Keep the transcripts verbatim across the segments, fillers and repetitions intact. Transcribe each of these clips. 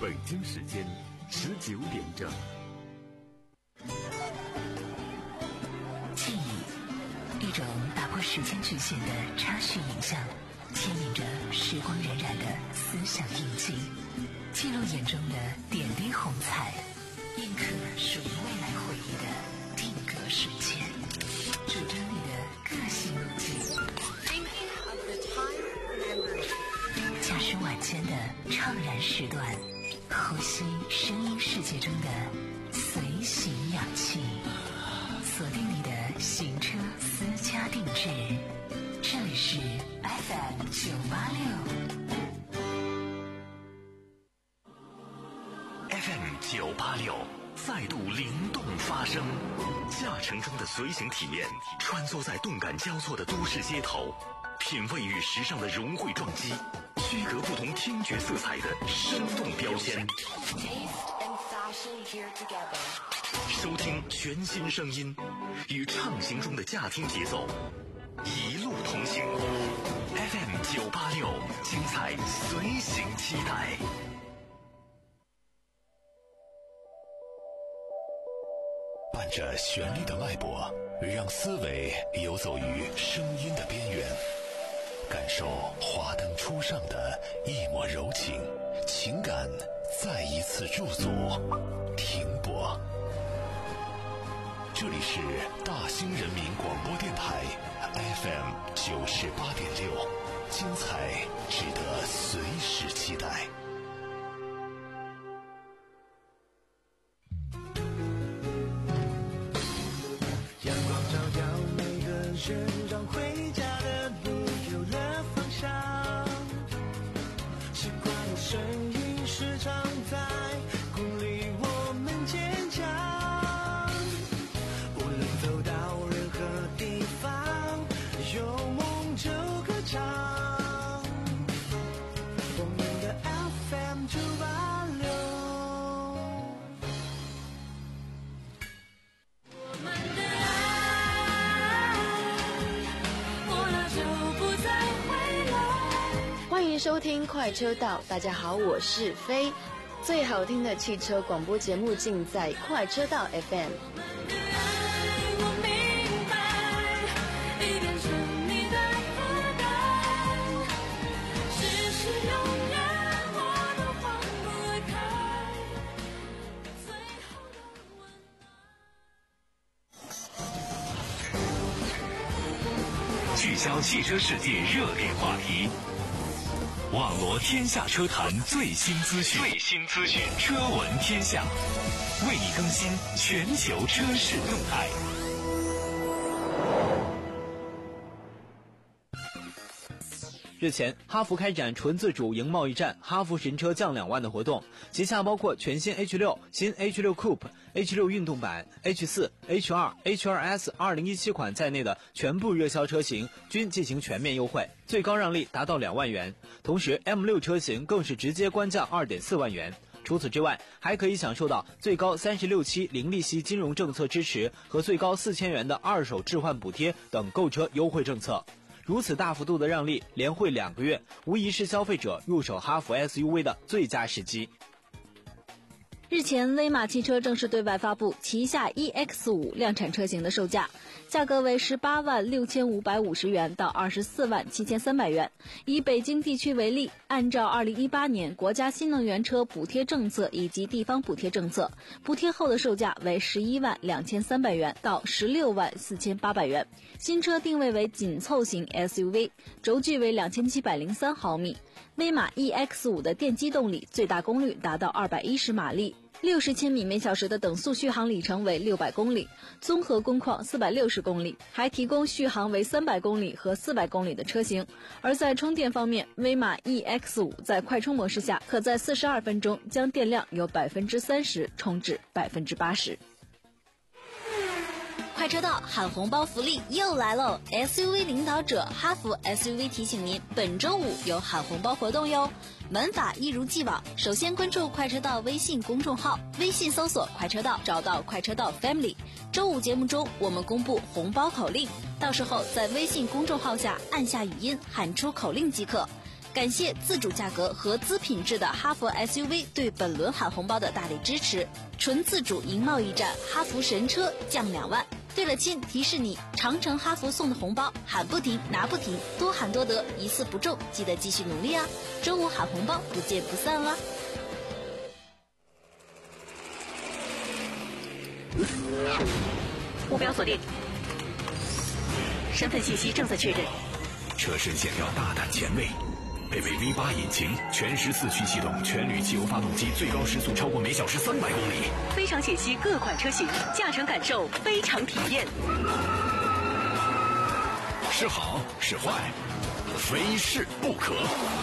北京时间十九点整。 记忆，一种打破时间局限的插叙影像，牵引着时光荏苒的思想印记，记录眼中的点滴红彩，印刻属于未来回忆的定格瞬间，主张你的个性路径。驾驶晚间的怅然时段，呼吸声音世界中的随行氧气，锁定你的行车私家定制，这里是 F M 九八六 F M 九八六再度灵动发声，驾乘中的随行体验，穿梭在动感交错的都市街头，品味与时尚的融汇撞击，区隔不同听觉色彩的生动标签，收听全新声音，与畅行中的驾听节奏一路同行。 F M 九八六，精彩随行期待。伴着旋律的脉搏，让思维游走于声音的边缘，感受华灯初上的一抹柔情，情感再一次驻足停泊。这里是大兴人民广播电台 F M 九十八点六，精彩值得随时期待。 阳光照耀每个人，让回家的路有了方向。习惯的声音时常在鼓励我们坚强。无论走到任何地方，有梦就歌唱。我们的 F M 九八六。 欢迎收听快车道，大家好，我是飞。最好听的汽车广播节目尽在快车道 F M。 聚焦汽车世界热点话题，网罗天下车坛最新资讯，最新资讯，车闻天下，为你更新全球车市动态。 日前，哈弗开展纯自主营贸易战哈弗神车降两万的活动，旗下包括全新 H 六、新 H 六 Coupe、H 六 运动版、H 四、H 二、H 二 S 二零一七款在内的全部热销车型均进行全面优惠，最高让利达到两万元。同时 M 六 车型更是直接官降 二点四万元。除此之外，还可以享受到最高三十六期零利息金融政策支持和最高四千元的二手置换补贴等购车优惠政策。如此大幅度的让利，连惠两个月，无疑是消费者入手哈弗 S U V 的最佳时机。 日前，威马汽车正式对外发布旗下 E X 五 量产车型的售价，价格为十八万六千五百五十元到二十四万七千三百元。以北京地区为例，按照二零一八年国家新能源车补贴政策以及地方补贴政策，补贴后的售价为十一万两千三百元到十六万四千八百元。新车定位为紧凑型 S U V， 轴距为两千七百零三毫米。威马 E X 五 的电机动力最大功率达到二百一十马力，六十千米每小时的等速续航里程为六百公里，综合工况四百六十公里，还提供续航为三百公里和四百公里的车型。而在充电方面，威马 E X 五 在快充模式下，可在四十二分钟将电量由百分之三十充至百分之八十。快车道喊红包福利又来喽 ！S U V 领导者哈弗 S U V 提醒您，本周五有喊红包活动哟。玩法一如既往，首先关注快车道微信公众号，微信搜索快车道，找到快车道 Family。周五节目中我们公布红包口令，到时候在微信公众号下按下语音喊出口令即可。 感谢自主价格和资品质的哈弗 S U V 对本轮喊红包的大力支持。纯自主赢贸易战，哈弗神车降两万。对了亲，提示你，长城哈弗送的红包喊不停拿不停，多喊多得，一次不中记得继续努力啊！周五喊红包，不见不散啦！ 目标锁定，身份信息正在确认。 车身线条大胆前卫，配备 V 八 引擎，全时四驱系统，全铝汽油发动机，最高时速超过每小时三百公里。 非常解析各款车型，驾乘感受非常体验。 是好是坏，非试不可。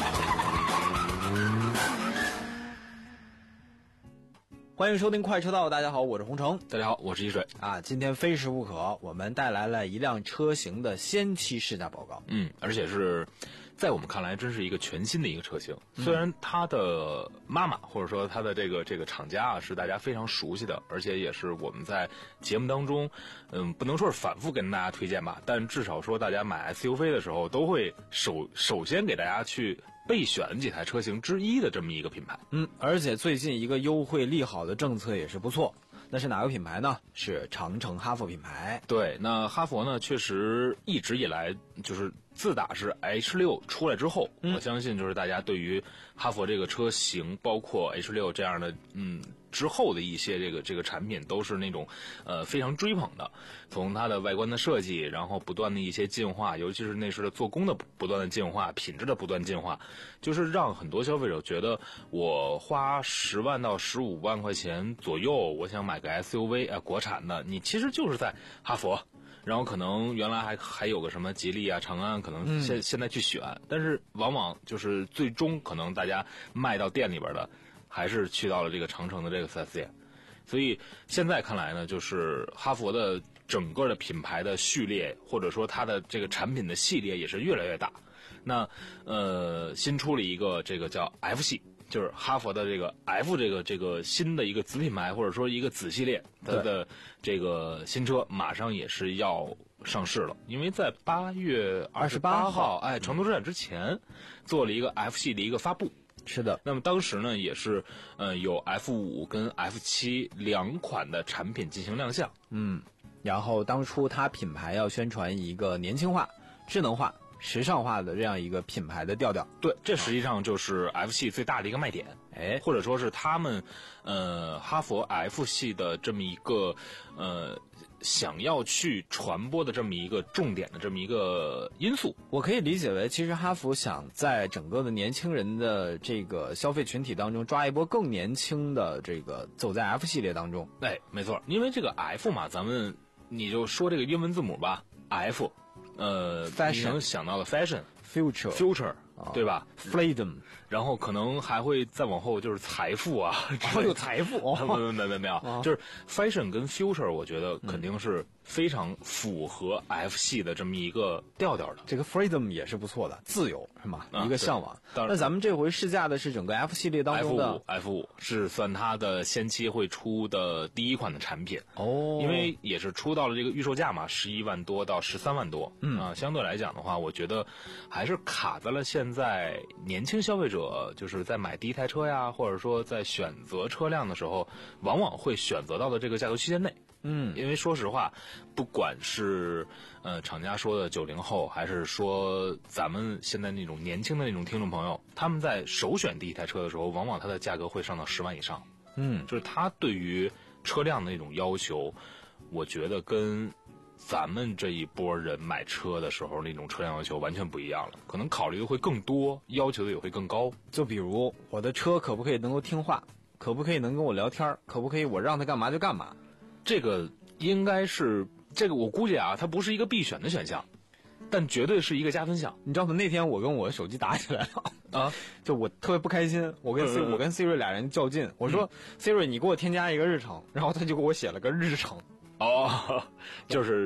欢迎收听快车道，大家好，我是洪城。 大家好，我是一水啊。今天非试不可，我们带来了一辆车型的先期试驾报告。 嗯，而且是在我们看来真是一个全新的一个车型。虽然它的妈妈或者说它的这个这个厂家啊是大家非常熟悉的，而且也是我们在节目当中，嗯，不能说是反复跟大家推荐吧，但至少说大家买 S U V 的时候都会首首先给大家去备选几台车型之一的这么一个品牌。 嗯，而且最近一个优惠利好的政策也是不错。那是哪个品牌呢？是长城哈弗品牌。 对，那哈弗呢，确实一直以来就是自打是 H 六 出来之后，嗯、我相信就是大家对于哈弗这个车型，包括 H 六 这样的，嗯。之后的一些这个这个产品都是那种呃非常追捧的，从它的外观的设计，然后不断的一些进化，尤其是内饰的做工的不断的进化，品质的不断进化，就是让很多消费者觉得我花十万到十五万块钱左右，我想买个 S U V 啊、呃，国产的，你其实就是在哈弗。然后可能原来还还有个什么吉利啊、长安，可能现、嗯、现在去选，但是往往就是最终可能大家卖到店里边的。还是去到了这个长城的这个 四 S 店，所以现在看来呢，就是哈弗的整个的品牌的序列，或者说它的这个产品的系列也是越来越大。那呃，新出了一个这个叫 F 系，就是哈弗的这个 F 这个这个新的一个子品牌，或者说一个子系列，它的这个新车马上也是要上市了，因为在八月二十八号，哎，成都车展之前做了一个 F 系的一个发布。 是的， 那么当时呢，也是呃有 F 五 跟 F 七 两款的产品进行亮相。 嗯，然后当初它品牌要宣传一个年轻化、智能化、时尚化的这样一个品牌的调调。 对，这实际上就是 F 系最大的一个卖点，哎，或者说是他们呃哈弗 F 系的这么一个呃。想要去传播的这么一个重点的这么一个因素， 我可以理解为，其实哈弗想在整个的年轻人的这个消费群体当中抓一波更年轻的这个走在 F 系列当中。 哎，没错，因为这个 F 嘛，咱们你就说这个英文字母吧 ，F， 呃， Fashion 你能想到的 Fashion、Future、Future， 对吧 ？Freedom， 然后可能还会再往后就是财富啊， 还有财富， 没有没有没有，就是 Fashion 跟 Future， 我觉得肯定是非常符合 F 系的这么一个调调的。 这个 Freedom 也是不错的，自由是吗？ 啊、 一个向往。 那咱们这回试驾的是整个 F 系列当中的 F 五 ，F 五 是算它的先期会出的第一款的产品哦， 因为也是出到了这个预售价嘛，十一万多到十三万多， 嗯啊，相对来讲的话，我觉得还是卡在了现在年轻消费者就是在买第一台车呀，或者说在选择车辆的时候，往往会选择到的这个价格区间内。 嗯， 因为说实话，不管是呃厂家说的九零后，还是说咱们现在那种年轻的那种听众朋友，他们在首选第一台车的时候，往往它的价格会上到十万以上。 嗯， 就是他对于车辆的那种要求，我觉得跟咱们这一波人买车的时候那种车辆要求完全不一样了，可能考虑的会更多，要求的也会更高。 就比如我的车可不可以能够听话，可不可以能跟我聊天，可不可以我让他干嘛就干嘛。 这个应该是这个，我估计啊，它不是一个必选的选项，但绝对是一个加分项。 你知道吗？那天我跟我的手机打起来了啊，就我特别不开心，我跟 C、嗯、我跟 Siri 俩人较劲，我说、嗯、Siri 你给我添加一个日程，然后他就给我写了个日程。 哦，就是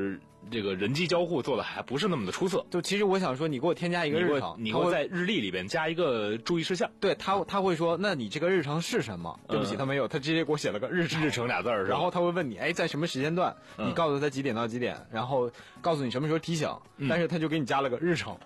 这个人机交互做的还不是那么的出色。 就其实我想说，你给我添加一个日程， 你给我在日历里边加一个注意事项。 对他他会说，那你这个日程是什么？对不起，他没有，他直接给我写了个日程， 日程俩字儿， 然后他会问你，哎，在什么时间段？你告诉他几点到几点，然后告诉你什么时候提醒，但是他就给你加了个日程。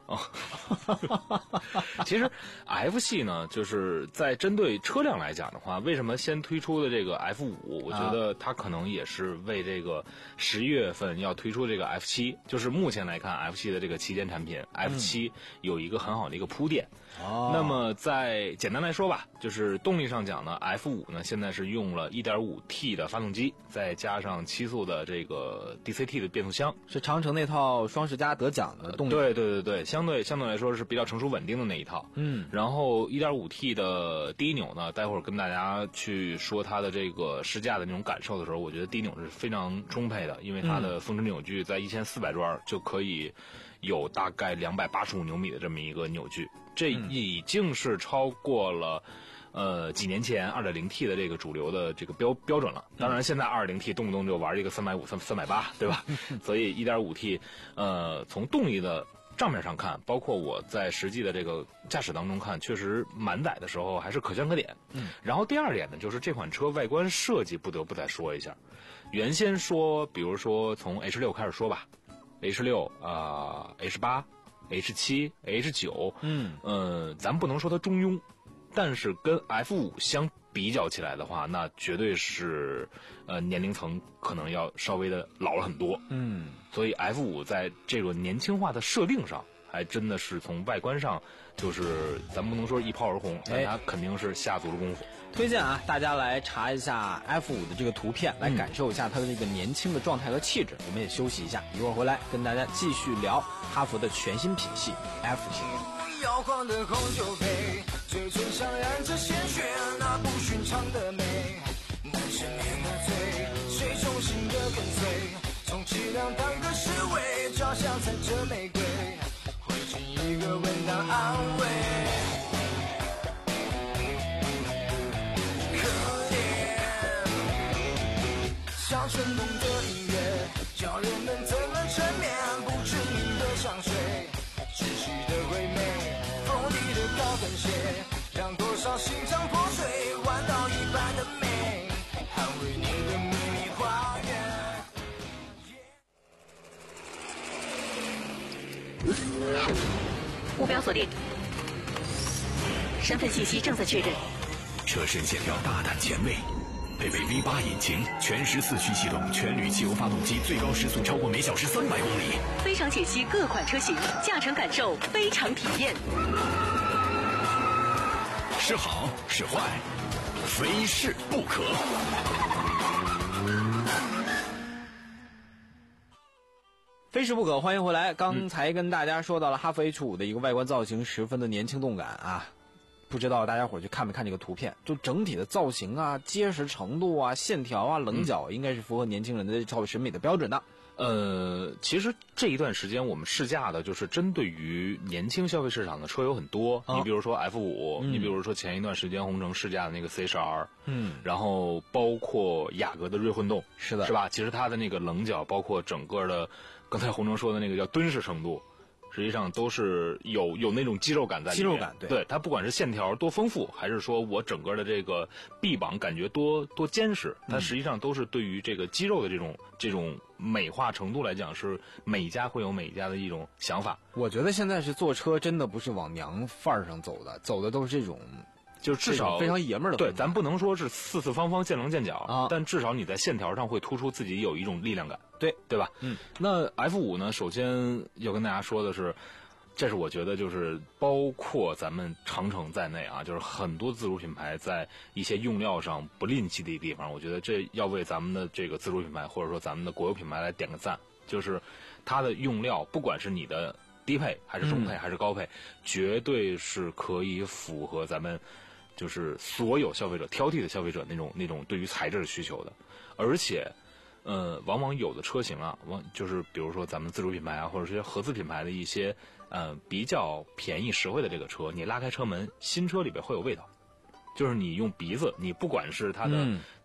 其实 F 系呢，就是在针对车辆来讲的话，为什么先推出的这个 F 五？我觉得它可能也是为这个十一月份要推出这个 F 七，就是目前来看 F 七的这个旗舰产品 F 七有一个很好的一个铺垫。哦，那么在简单来说吧，就是动力上讲呢 ，F 五呢现在是用了 一点五 T 的发动机，再加上七速的这个 D C T 的变速箱， 是长城那套双十佳得奖的动力。 对对对对，相对相对来说是比较成熟稳定的那一套。嗯，然后 一点五 T 的低扭呢，待会儿跟大家去说它的这个试驾的那种感受的时候，我觉得低扭是非常充沛的，因为它的峰值扭矩在一千四百转就可以有大概两百八十五牛米的这么一个扭矩，这已经是超过了呃几年前 二点零 T 的这个主流的这个标标准了。当然现在 二点零 T 动不动就玩一个三百五十、三百八十，对吧？所以 一点五 T 呃从动力的账面上看，包括我在实际的这个驾驶当中看，确实满载的时候还是可圈可点。嗯，然后第二点呢，就是这款车外观设计不得不再说一下。原先说，比如说从 H 六 开始说吧 ，H 六 啊、呃、H 八、H 七、H 九，嗯，呃，咱不能说它中庸，但是跟 F 五相比较起来的话，那绝对是呃年龄层可能要稍微的老了很多。嗯，所以 F 五在这个年轻化的设定上，还真的是从外观上，就是咱不能说一炮而红，但它肯定是下足了功夫。 推荐啊，大家来查一下 F 五的这个图片，来感受一下它的这个年轻的状态和气质。我们也休息一下，一会儿回来跟大家继续聊哈弗的全新品系 F 系。 摇晃的红酒杯，嘴唇上染着鲜血，那不寻常的美。男生年的醉，谁忠心的跟随，充其量当个侍卫，脚下踩着玫瑰，会尽一个吻当安慰。像春冬的音乐，叫人们怎么沉眠，不知名的香水，窒息的鬼魅，锋利的高跟鞋，让多少心肠破碎，弯道一般的美，捍卫你的秘密花园。目标锁定，身份信息正在确认。 车身线条大胆前卫，配备 V 八 引擎，全时四驱系统，全铝汽油发动机，最高时速超过每小时三百公里。 非常解析各款车型，驾乘感受非常体验。 是好是坏，非试不可。 非试不可，欢迎回来。刚才跟大家说到了哈弗 H 五的一个外观造型十分的年轻动感啊。不知道大家伙去看没看这个图片，就整体的造型啊、结实程度啊、线条啊、棱角，应该是符合年轻人的这套审美的标准的。 呃，其实这一段时间我们试驾的就是针对于年轻消费市场的车有很多，哦、你比如说 F 五、嗯，你比如说前一段时间红城试驾的那个 C H R， 嗯，然后包括雅阁的锐混动， 是的， 是吧？其实它的那个棱角，包括整个的，刚才红城说的那个叫敦实程度。实际上都是有有那种肌肉感在里面， 肌肉感，对， 对它不管是线条多丰富，还是说我整个的这个臂膀感觉多多坚实，它实际上都是对于这个肌肉的这种这种美化程度来讲，是每家会有每家的一种想法。 我觉得现在是坐车真的不是往娘范儿上走的，走的都是这种。 就至少非常爷们儿的， 对，咱不能说是四四方方见棱见角啊，但至少你在线条上会突出自己有一种力量感， 对对吧？嗯，那 F 五呢，首先要跟大家说的是，这是我觉得就是包括咱们长城在内啊，就是很多自主品牌在一些用料上不吝惜的地方，我觉得这要为咱们的这个自主品牌或者说咱们的国有品牌来点个赞，就是它的用料，不管是你的低配还是中配还是高配，嗯、绝对是可以符合咱们。就是所有消费者挑剔的消费者那种那种对于材质的需求的，而且，呃，往往有的车型啊，往就是比如说咱们自主品牌啊，或者是合资品牌的一些呃比较便宜实惠的这个车，你拉开车门，新车里边会有味道，就是你用鼻子，你不管是它的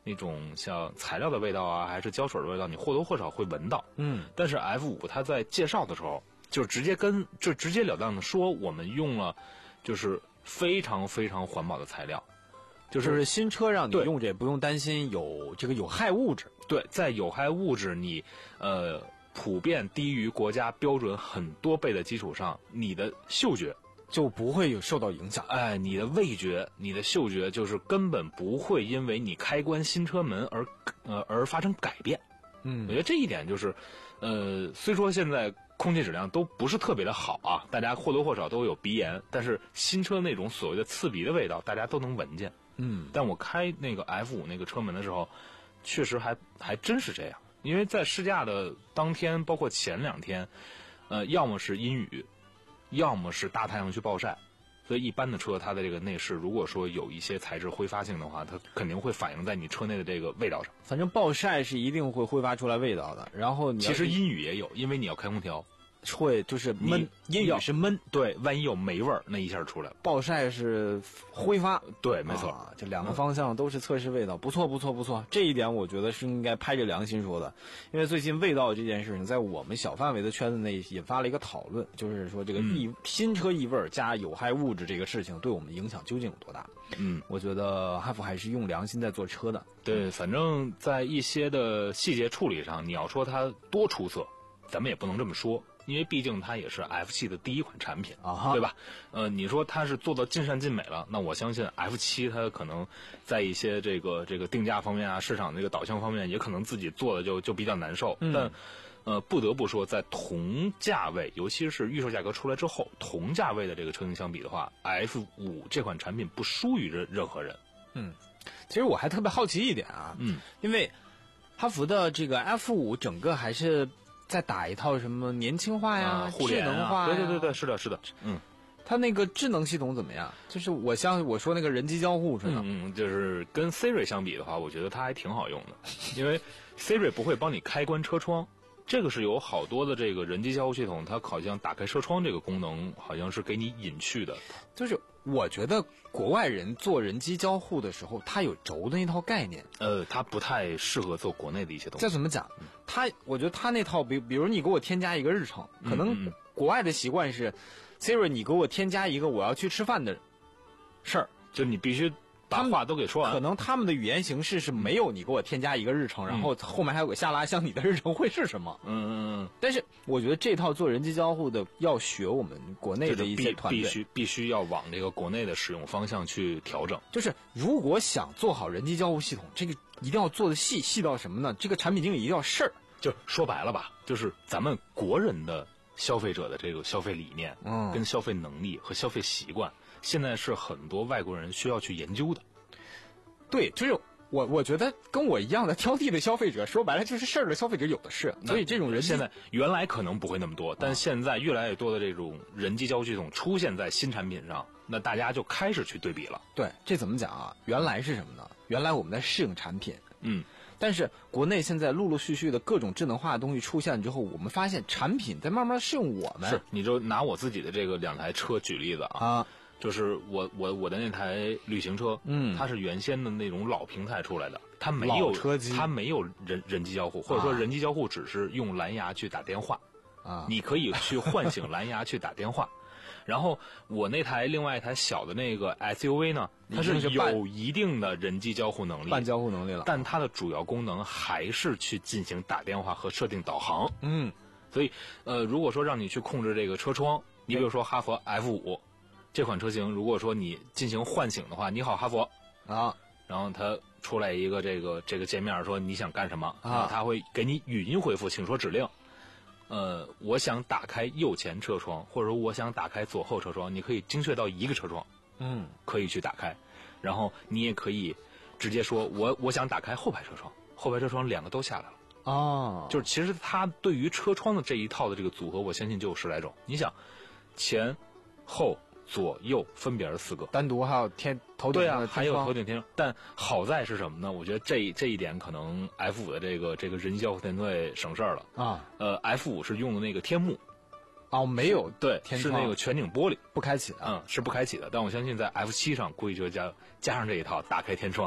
那种像材料的味道啊，还是胶水的味道，你或多或少会闻到。 嗯， 但是 F 五它在介绍的时候，就直接跟就直截了当的说，我们用了就是非常非常环保的材料，就就是是新车让你用这不用担心有这个有害物质。 对，在有害物质你呃普遍低于国家标准很多倍的基础上，你的嗅觉就不会有受到影响。 哎，你的味觉、你的嗅觉，就是根本不会因为你开关新车门而呃而发生改变。 嗯， 我觉得这一点就是，呃，虽说现在空气质量都不是特别的好啊，大家或多或少都有鼻炎，但是新车那种所谓的刺鼻的味道，大家都能闻见。 嗯， 但我开那个 F 五那个车门的时候，确实还还真是这样。因为在试驾的当天，包括前两天，呃，要么是阴雨，要么是大太阳去暴晒，所以一般的车它的这个内饰，如果说有一些材质挥发性的话，它肯定会反映在你车内的这个味道上。 反正暴晒是一定会挥发出来味道的。然后你其实阴雨也有，因为你要开空调， 会就是闷，阴雨是闷， 对，万一有霉味儿，那一下出来了。 暴晒是挥发， 对，没错， 啊、这两个方向都是测试味道，不错不错不错。这一点我觉得是应该拍着良心说的，因为最近味道这件事情在我们小范围的圈子内引发了一个讨论，就是说这个异、嗯、新车异味加有害物质这个事情对我们影响究竟有多大？ 嗯， 我觉得哈弗还是用良心在做车的。 对，反正在一些的细节处理上，你要说它多出色，咱们也不能这么说。因为毕竟它也是 F 七的第一款产品啊， 对吧？呃，你说它是做到尽善尽美了，那我相信 F 七它可能在一些这个这个定价方面啊，市场这个导向方面，也可能自己做的就就比较难受。 嗯、 但呃，不得不说，在同价位，尤其是预售价格出来之后，同价位的这个车型相比的话 ，F 五这款产品不输于任任何人。 嗯，其实我还特别好奇一点啊， 嗯， 因为哈弗的这个 F 五整个还是在打一套什么年轻化呀、 啊、互联智能化呀， 对对对对，是的，是的，嗯。 它那个智能系统怎么样？就是我像我说那个人机交互似的， 嗯嗯，就是跟 Siri 相比的话，我觉得它还挺好用的，因为 Siri 不会帮你开关车窗，这个是有好多的这个人机交互系统，它好像打开车窗这个功能好像是给你隐去的。 就是我觉得国外人做人机交互的时候，他有轴的那套概念， 呃，它不太适合做国内的一些东西。 这怎么讲？他我觉得他那套，比比如你给我添加一个日程，可能国外的习惯是。嗯嗯Siri， 你给我添加一个我要去吃饭的事儿， 就你必须把话都给说完。 可能他们的语言形式是没有你给我添加一个日程，嗯、然后后面还有个下拉箱，你的日程会是什么？ 嗯嗯嗯。 但是我觉得这套做人机交互的要学我们国内的一些团队， 必须必须要往这个国内的使用方向去调整。 就是如果想做好人机交互系统，这个一定要做的细，细到什么呢？这个产品经理一定要事儿。 就说白了吧，就是咱们国人的。消费者的这个消费理念、嗯、跟消费能力和消费习惯，现在是很多外国人需要去研究的。 对，就是我我觉得跟我一样的挑剔的消费者，说白了就是事儿的消费者有的是。所以这种人现在原来可能不会那么多，但现在越来越多的这种人机交互系统出现在新产品上，那大家就开始去对比了。 对，这怎么讲啊？原来是什么呢？原来我们在适应产品， 嗯。 但是国内现在陆陆续续的各种智能化的东西出现之后，我们发现产品在慢慢适应我们。 是，你就拿我自己的这个两台车举例子啊， 啊就是我我我的那台旅行车， 嗯， 它是原先的那种老平台出来的，它没有车机， 它没有人人机交互，或者说人机交互只是用蓝牙去打电话， 啊， 你可以去唤醒蓝牙去打电话。然后我那台另外一台小的那个 S U V 呢，它是有一定的人机交互能力， 半交互能力了， 但它的主要功能还是去进行打电话和设定导航。 嗯， 所以呃，如果说让你去控制这个车窗，你比如说哈弗 F 五这款车型，如果说你进行唤醒的话，你好哈弗啊， 然后它出来一个这个这个界面说你想干什么啊， 它会给你语音回复，请说指令。呃，我想打开右前车窗，或者说我想打开左后车窗，你可以精确到一个车窗， 嗯， 可以去打开，然后你也可以直接说我我想打开后排车窗，后排车窗两个都下来了。 哦， 就是其实它对于车窗的这一套的这个组合，我相信就有十来种。你想，前后左右分别是四个， 单独还有天头顶对啊，还有头顶天窗。但好在是什么呢？我觉得这这一点可能 F 五的这个这个人机交互团队省事儿了啊。 呃 ，F 五是用的那个天幕， 哦，没有对， 天是那个全景玻璃不开启的， 嗯，是不开启的。但我相信在 F 七上估计就加加上这一套，打开天窗。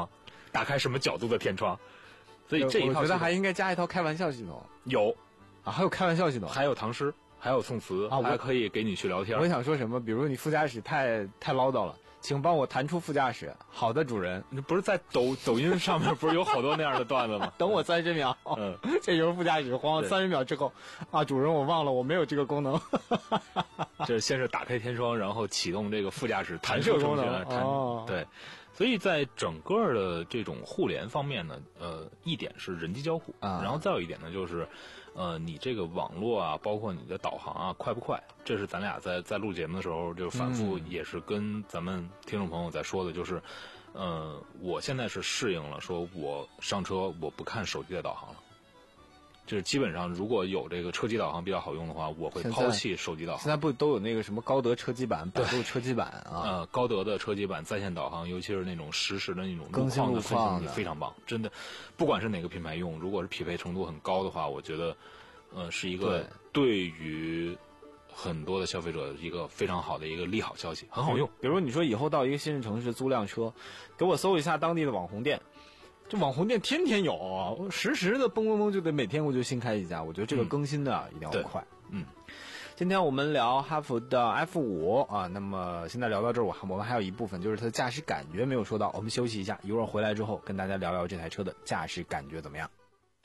打开什么角度的天窗。所以这一套我觉得还应该加一套开玩笑系统。 有啊，还有开玩笑系统， 还有唐诗，还有宋词啊，还可以给你去聊天。 我想说什么？比如你副驾驶太太唠叨了，请帮我弹出副驾驶。好的，主人。 你不是在抖抖音上面不是有好多那样的段子吗？ 等我三十秒。嗯，这时候副驾驶慌了三十秒之后，啊，主人，我忘了我没有这个功能。 这先是打开天窗，然后启动这个副驾驶弹射功能。 哦， 对。所以在整个的这种互联方面呢，呃，一点是人机交互， 啊、 然后再有一点呢就是，呃，你这个网络啊，包括你的导航啊，快不快？这是咱俩在在录节目的时候就反复也是跟咱们听众朋友在说的，就是，呃，我现在是适应了，说我上车我不看手机的导航了。就是基本上，如果有这个车机导航比较好用的话，我会抛弃手机导航。 现在不都有那个什么高德车机版、百度车机版啊？ 呃，高德的车机版在线导航，尤其是那种实时的那种路况的分析，非常棒。真的，不管是哪个品牌用，如果是匹配程度很高的话，我觉得，呃，是一个对于很多的消费者一个非常好的一个利好消息，很好用。 比如你说以后到一个新城市租辆车，给我搜一下当地的网红店。这网红店天天有，实时的嘣嘣嘣就得每天我就新开一家，我觉得这个更新的一定要快。 嗯， 今天我们聊哈弗的 F 五 啊，那么现在聊到这儿，我我们还有一部分就是它的驾驶感觉没有说到，我们休息一下，一会儿回来之后跟大家聊聊这台车的驾驶感觉怎么样。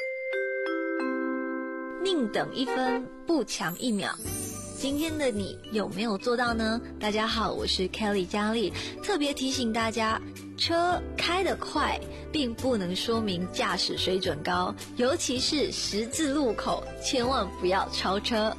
宁等一分，不抢一秒。今天的你有没有做到呢？大家好，我是 Kelly 佳丽，特别提醒大家，车开得快并不能说明驾驶水准高，尤其是十字路口，千万不要超车。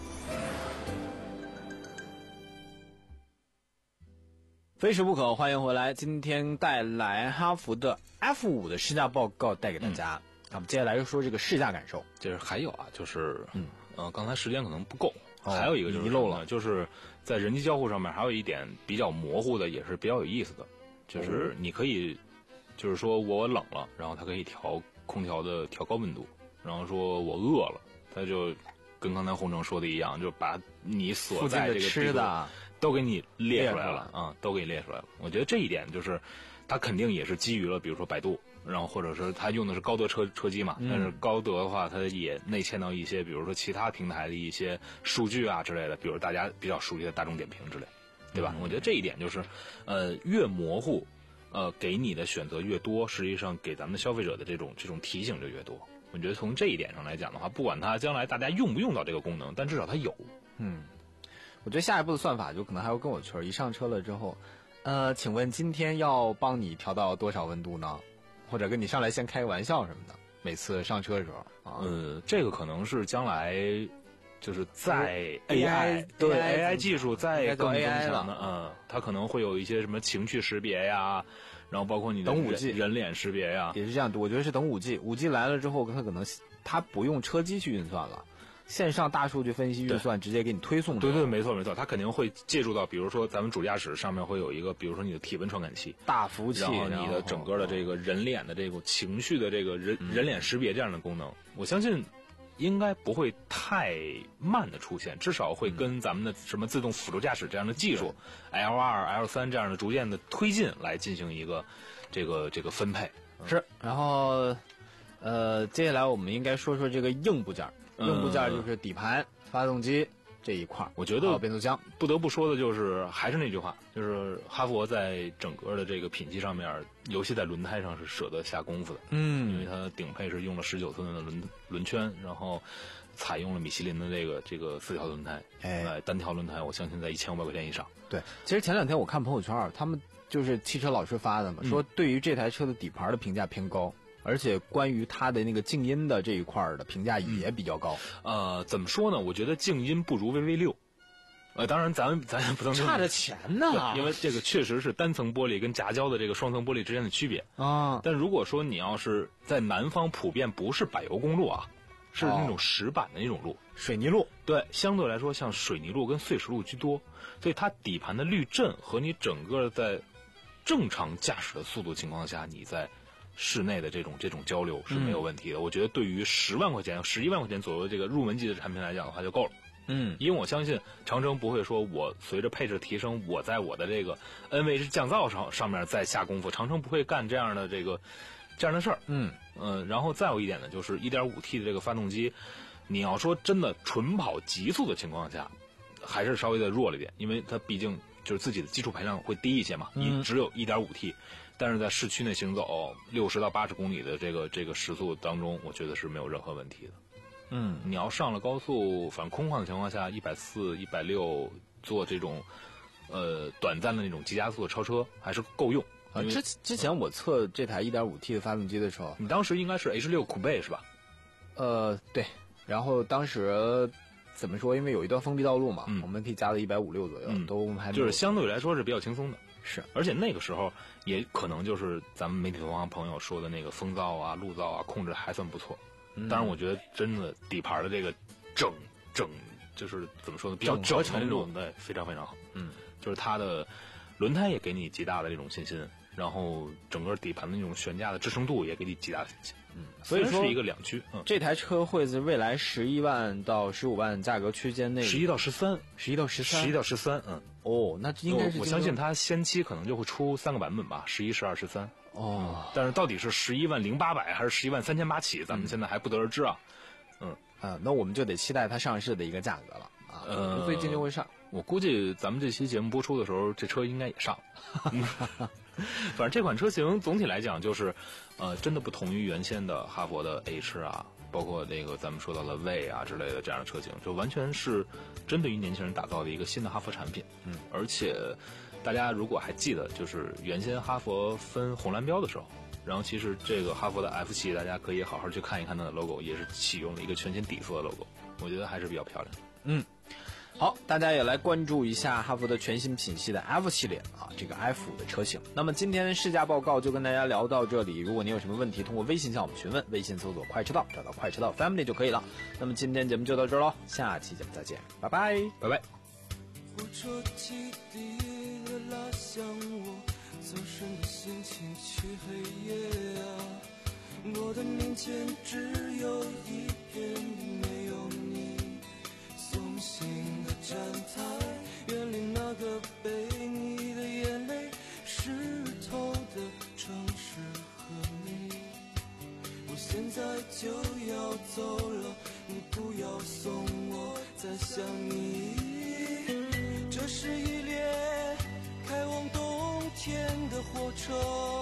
非时不可，欢迎回来。今天带来哈弗的 F 五 的试驾报告带给大家。那么、嗯、接下来就说这个试驾感受。 就是还有啊，就是嗯呃，刚才时间可能不够。 哦、 还有一个就是遗漏了， 就是在人机交互上面还有一点比较模糊的，也是比较有意思的，就是你可以，就是说我冷了，然后它可以调空调的调高温度，然后说我饿了，它就跟刚才洪城说的一样，就把你所在这个吃的都给你列出来了啊、嗯，都给你列出来了。我觉得这一点就是它肯定也是基于了，比如说百度。然后或者是它用的是高德车车机嘛，但是高德的话，它也内嵌到一些，比如说其他平台的一些数据啊之类的，比如大家比较熟悉的大众点评之类，对吧？嗯、我觉得这一点就是，呃，越模糊，呃，给你的选择越多，实际上给咱们的消费者的这种这种提醒就越多。我觉得从这一点上来讲的话，不管它将来大家用不用到这个功能，但至少它有。 嗯，我觉得下一步的算法就可能还要跟我圈，一上车了之后，呃，请问今天要帮你调到多少温度呢？或者跟你上来先开个玩笑什么的，每次上车的时候啊， 呃，这个可能是将来就是在 A I 对 A I 技术再更 A I 强的，嗯，它可能会有一些什么情绪识别呀，然后包括你的等五 G 人脸识别呀， 也是这样。我觉得是等五 G， 五 G 来了之后，它可能它不用车机去运算了。线上大数据分析运算直接给你推送。 对对，没错没错，它肯定会借助到，比如说咱们主驾驶上面会有一个，比如说你的体温传感器、 大服务器， 然后你的整个的这个人脸的这个情绪的这个人、嗯、人脸识别这样的功能，我相信应该不会太慢的出现，至少会跟咱们的什么自动辅助驾驶这样的技术、嗯、L 二、L 三这样的逐渐的推进来进行一个这个这个分配。 是，然后呃，接下来我们应该说说这个硬部件。硬部件就是底盘、发动机这一块， 我觉得变速箱不得不说的就是还是那句话，就是哈弗在整个的这个品系上面，尤其在轮胎上是舍得下功夫的。 嗯， 因为它顶配是用了十九寸的轮轮圈，然后采用了米其林的这个这个四条轮胎， 哎， 单条轮胎，我相信在一千五百块钱以上。 对，其实前两天我看朋友圈，他们就是汽车老师发的嘛，嗯、说对于这台车的底盘的评价偏高。而且关于它的那个静音的这一块的评价也比较高。 嗯、呃，怎么说呢？我觉得静音不如 V V 六。呃，当然咱们咱也不能差着钱呢， 因为这个确实是单层玻璃跟夹胶的这个双层玻璃之间的区别啊。但如果说你要是在南方普遍不是柏油公路啊，是那种石板的那种路，哦、 水泥路， 对，相对来说像水泥路跟碎石路居多，所以它底盘的滤震和你整个在正常驾驶的速度情况下，你在室内的这种这种交流是没有问题的。嗯、我觉得对于十万块钱、十一万块钱左右这个入门级的产品来讲的话就够了。 嗯， 因为我相信长城不会说我随着配置提升，我在我的这个 N V H 降噪上上面再下功夫，长城不会干这样的这个这样的事儿。 嗯， 呃，然后再有一点呢，就是 一点五 T 的这个发动机，你要说真的纯跑极速的情况下，还是稍微的弱了一点，因为它毕竟就是自己的基础排量会低一些嘛， 嗯， 只有 一点五 T， 但是在市区内行走六十到八十公里的这个这个时速当中，我觉得是没有任何问题的。 嗯， 你要上了高速，反正空旷的情况下，一百四、一百六做这种呃短暂的那种急加速的超车还是够用。 啊，之之前我测这台 一点五 T 的发动机的时候， 你当时应该是 H 六 酷贝是吧？ 呃，对。然后当时怎么说？因为有一段封闭道路嘛， 嗯、 我们可以加到一百五六左右， 嗯、 都还就是相对来说是比较轻松的。 是， 而且那个时候也可能就是咱们媒体同行朋友说的那个风噪啊、路噪啊控制还算不错。 嗯、 当然，我觉得真的底盘的这个整整就是怎么说呢，比较整合程度对非常非常好。 嗯， 就是它的轮胎也给你极大的这种信心。然后整个底盘的那种悬架的支撑度也给你极大的信心， 嗯，所以说是一个两驱。嗯， 这台车会在未来十一万到十五万价格区间内， 十一到十三， 十一到十三， 十一到十三，嗯， 哦，那应该是我, 我相信它先期可能就会出三个版本吧，十一、十二、十三。 哦， 但是到底是十一万零八百还是十一万三千八起，咱们现在还不得而知啊。嗯啊，那我们就得期待它上市的一个价格了啊，呃，最近就会上。 我估计咱们这期节目播出的时候，这车应该也上。反正这款车型总体来讲就是，呃，真的不同于原先的哈佛的 H 啊，包括那个咱们说到的 V 啊之类的这样的车型，就完全是针对于年轻人打造的一个新的哈佛产品。 嗯， 而且大家如果还记得，就是原先哈佛分红蓝标的时候，然后其实这个哈佛的 F 七，大家可以好好去看一看它的 logo， 也是启用了一个全新底色的 logo， 我觉得还是比较漂亮的。 嗯。好，大家也来关注一下哈弗的全新品系的 F 系列啊，这个 F 五的车型。那么今天的试驾报告就跟大家聊到这里，如果您有什么问题，通过微信向我们询问，微信搜索快车道，找到快车道 Family 就可以了。那么今天节目就到这儿喽，下期节目再见，拜拜， 拜拜。 火车汽笛的拉响，我走神的心情去黑夜啊，我的面前只有一片没有你送行的站台，远离那个被你的眼泪湿透的城市和你。我现在就要走了，你不要送我再想你。这是一列开往冬天的火车，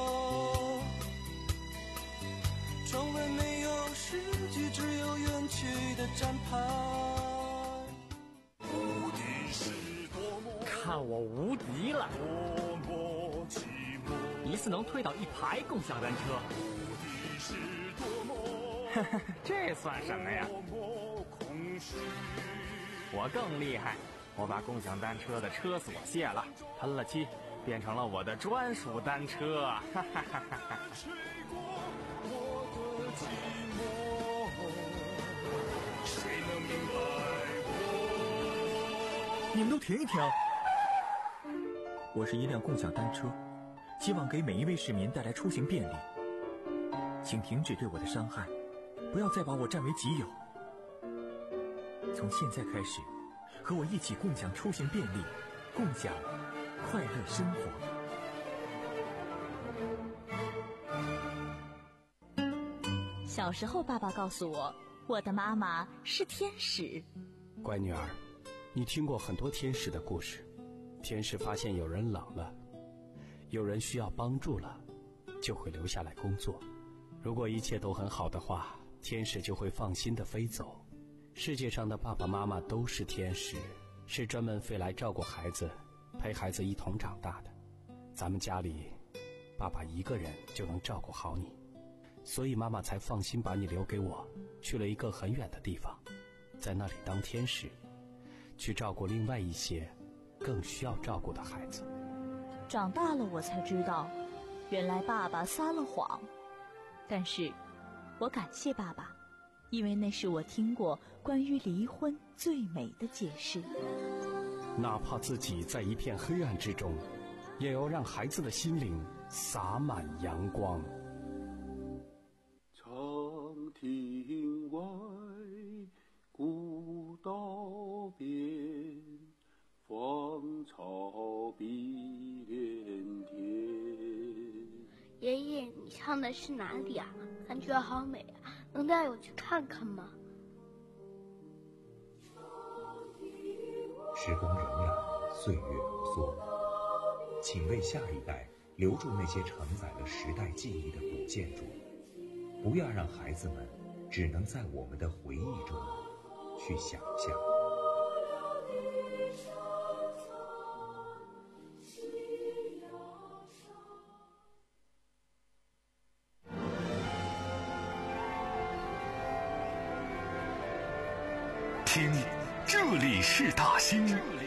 窗外没有诗句，只有远去的站牌。 看我无敌了！一次能推倒一排共享单车，这算什么呀？我更厉害，我把共享单车的车锁卸了，喷了漆，变成了我的专属单车。哈哈哈哈！ 你们都停一停！我是一辆共享单车，希望给每一位市民带来出行便利。请停止对我的伤害，不要再把我占为己有。从现在开始，和我一起共享出行便利，共享快乐生活。 小时候，爸爸告诉我，我的妈妈是天使。 乖女儿，你听过很多天使的故事。天使发现有人冷了，有人需要帮助了，就会留下来工作。如果一切都很好的话，天使就会放心地飞走。世界上的爸爸妈妈都是天使，是专门飞来照顾孩子，陪孩子一同长大的。咱们家里，爸爸一个人就能照顾好你，所以妈妈才放心把你留给我，去了一个很远的地方，在那里当天使，去照顾另外一些更需要照顾的孩子。 长大了我才知道，原来爸爸撒了谎。但是我感谢爸爸，因为那是我听过关于离婚最美的解释。 哪怕自己在一片黑暗之中，也要让孩子的心灵洒满阳光。 长亭外，古道边，芳草碧连天。 爷爷，你唱唱的是哪里啊？感觉好美啊，能带我去看看吗？ 时光荏苒，岁月如梭，请为下一代留住那些承载了时代记忆的古建筑，不要让孩子们只能在我们的回忆中去想象。 听，这里是大兴。